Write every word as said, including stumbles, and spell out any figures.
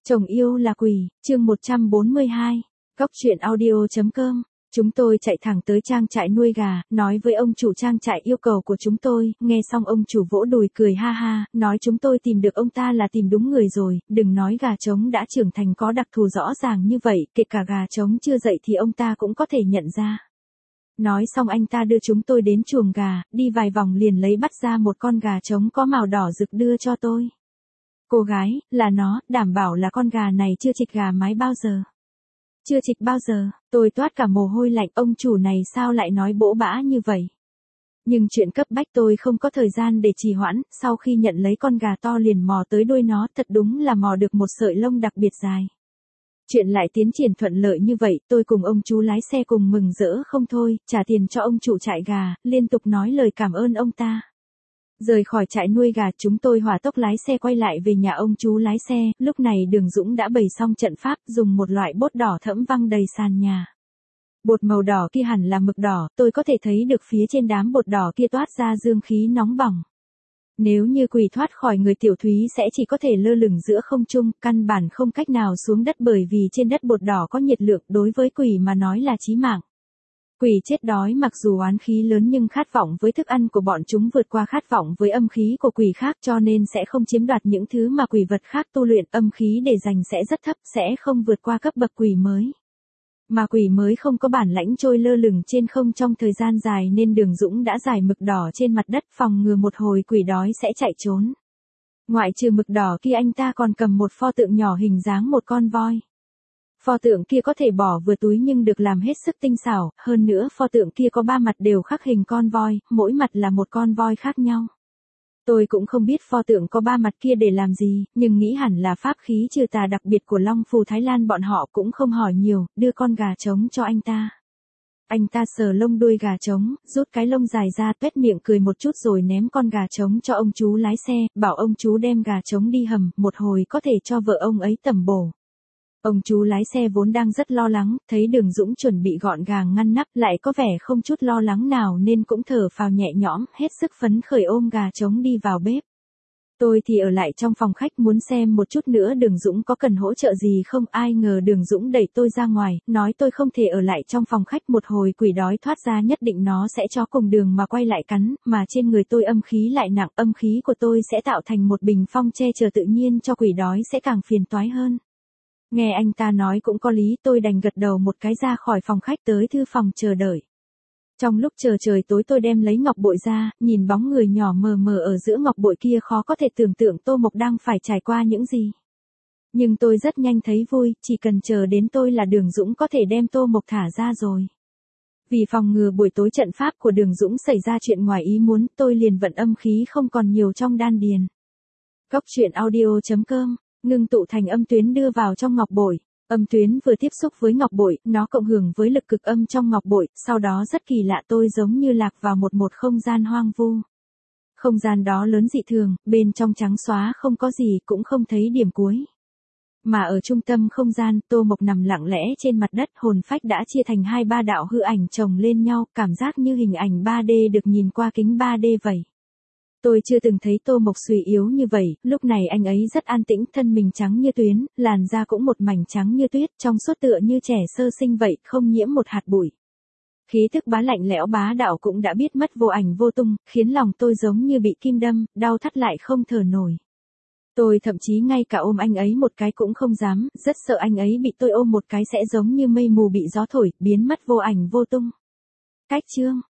Chồng yêu là quỷ, chương một trăm bốn mươi hai, Cóc truyện audio.com. Chúng tôi chạy thẳng tới trang trại nuôi gà, nói với ông chủ trang trại yêu cầu của chúng tôi, nghe xong ông chủ vỗ đùi cười ha ha, nói chúng tôi tìm được ông ta là tìm đúng người rồi, đừng nói gà trống đã trưởng thành có đặc thù rõ ràng như vậy, kể cả gà trống chưa dậy thì ông ta cũng có thể nhận ra. Nói xong anh ta đưa chúng tôi đến chuồng gà, đi vài vòng liền lấy bắt ra một con gà trống có màu đỏ rực đưa cho tôi. Cô gái, là nó, đảm bảo là con gà này chưa chịch gà mái bao giờ. Chưa chịch bao giờ, tôi toát cả mồ hôi lạnh, ông chủ này sao lại nói bỗ bã như vậy. Nhưng chuyện cấp bách tôi không có thời gian để trì hoãn, sau khi nhận lấy con gà to liền mò tới đuôi nó, thật đúng là mò được một sợi lông đặc biệt dài. Chuyện lại tiến triển thuận lợi như vậy, tôi cùng ông chú lái xe cùng mừng rỡ không thôi, trả tiền cho ông chủ trại gà, liên tục nói lời cảm ơn ông ta. Rời khỏi trại nuôi gà, chúng tôi hỏa tốc lái xe quay lại về nhà ông chú lái xe, lúc này Đường Dũng đã bày xong trận pháp, dùng một loại bột đỏ thẫm văng đầy sàn nhà. Bột màu đỏ kia hẳn là mực đỏ, tôi có thể thấy được phía trên đám bột đỏ kia toát ra dương khí nóng bỏng. Nếu như quỷ thoát khỏi người Tiểu Thúy sẽ chỉ có thể lơ lửng giữa không trung, căn bản không cách nào xuống đất bởi vì trên đất bột đỏ có nhiệt lượng, đối với quỷ mà nói là chí mạng. Quỷ chết đói mặc dù oán khí lớn nhưng khát vọng với thức ăn của bọn chúng vượt qua khát vọng với âm khí của quỷ khác, cho nên sẽ không chiếm đoạt những thứ mà quỷ vật khác tu luyện, âm khí để dành sẽ rất thấp, sẽ không vượt qua cấp bậc quỷ mới. Mà quỷ mới không có bản lãnh trôi lơ lửng trên không trong thời gian dài nên Đường Dũng đã rải mực đỏ trên mặt đất phòng ngừa một hồi quỷ đói sẽ chạy trốn. Ngoại trừ mực đỏ kia anh ta còn cầm một pho tượng nhỏ hình dáng một con voi. Pho tượng kia có thể bỏ vừa túi nhưng được làm hết sức tinh xảo, hơn nữa pho tượng kia có ba mặt đều khắc hình con voi, mỗi mặt là một con voi khác nhau. Tôi cũng không biết pho tượng có ba mặt kia để làm gì, nhưng nghĩ hẳn là pháp khí trừ tà đặc biệt của Long Phù Thái Lan, bọn họ cũng không hỏi nhiều, đưa con gà trống cho anh ta. Anh ta sờ lông đuôi gà trống, rút cái lông dài ra, tuét miệng cười một chút rồi ném con gà trống cho ông chú lái xe, bảo ông chú đem gà trống đi hầm, một hồi có thể cho vợ ông ấy tẩm bổ. Ông chú lái xe vốn đang rất lo lắng, thấy Đường Dũng chuẩn bị gọn gàng ngăn nắp lại có vẻ không chút lo lắng nào nên cũng thở phào nhẹ nhõm, hết sức phấn khởi ôm gà trống đi vào bếp. Tôi thì ở lại trong phòng khách muốn xem một chút nữa Đường Dũng có cần hỗ trợ gì không, ai ngờ Đường Dũng đẩy tôi ra ngoài, nói tôi không thể ở lại trong phòng khách, một hồi quỷ đói thoát ra nhất định nó sẽ cho cùng đường mà quay lại cắn, mà trên người tôi âm khí lại nặng, âm khí của tôi sẽ tạo thành một bình phong che chở tự nhiên cho quỷ đói sẽ càng phiền toái hơn. Nghe anh ta nói cũng có lý, tôi đành gật đầu một cái ra khỏi phòng khách tới thư phòng chờ đợi. Trong lúc chờ trời tối tôi đem lấy ngọc bội ra, nhìn bóng người nhỏ mờ mờ ở giữa ngọc bội kia khó có thể tưởng tượng Tô Mộc đang phải trải qua những gì. Nhưng tôi rất nhanh thấy vui, chỉ cần chờ đến tôi là Đường Dũng có thể đem Tô Mộc thả ra rồi. Vì phòng ngừa buổi tối trận pháp của Đường Dũng xảy ra chuyện ngoài ý muốn, tôi liền vận âm khí không còn nhiều trong đan điền. Cóc truyện audio.com. Ngưng tụ thành âm tuyến đưa vào trong ngọc bội. Âm tuyến vừa tiếp xúc với ngọc bội, nó cộng hưởng với lực cực âm trong ngọc bội, sau đó rất kỳ lạ tôi giống như lạc vào một một không gian hoang vu. Không gian đó lớn dị thường, bên trong trắng xóa không có gì cũng không thấy điểm cuối. Mà ở trung tâm không gian, Tô Mộc nằm lặng lẽ trên mặt đất, hồn phách đã chia thành hai ba đạo hư ảnh chồng lên nhau, cảm giác như hình ảnh ba D được nhìn qua kính ba D vậy. Tôi chưa từng thấy Tô Mộc suy yếu như vậy, lúc này anh ấy rất an tĩnh, thân mình trắng như tuyến, làn da cũng một mảnh trắng như tuyết, trong suốt tựa như trẻ sơ sinh vậy, không nhiễm một hạt bụi. Khí thức bá lạnh lẽo bá đạo cũng đã biết mất vô ảnh vô tung, khiến lòng tôi giống như bị kim đâm, đau thắt lại không thở nổi. Tôi thậm chí ngay cả ôm anh ấy một cái cũng không dám, rất sợ anh ấy bị tôi ôm một cái sẽ giống như mây mù bị gió thổi, biến mất vô ảnh vô tung. Cách chương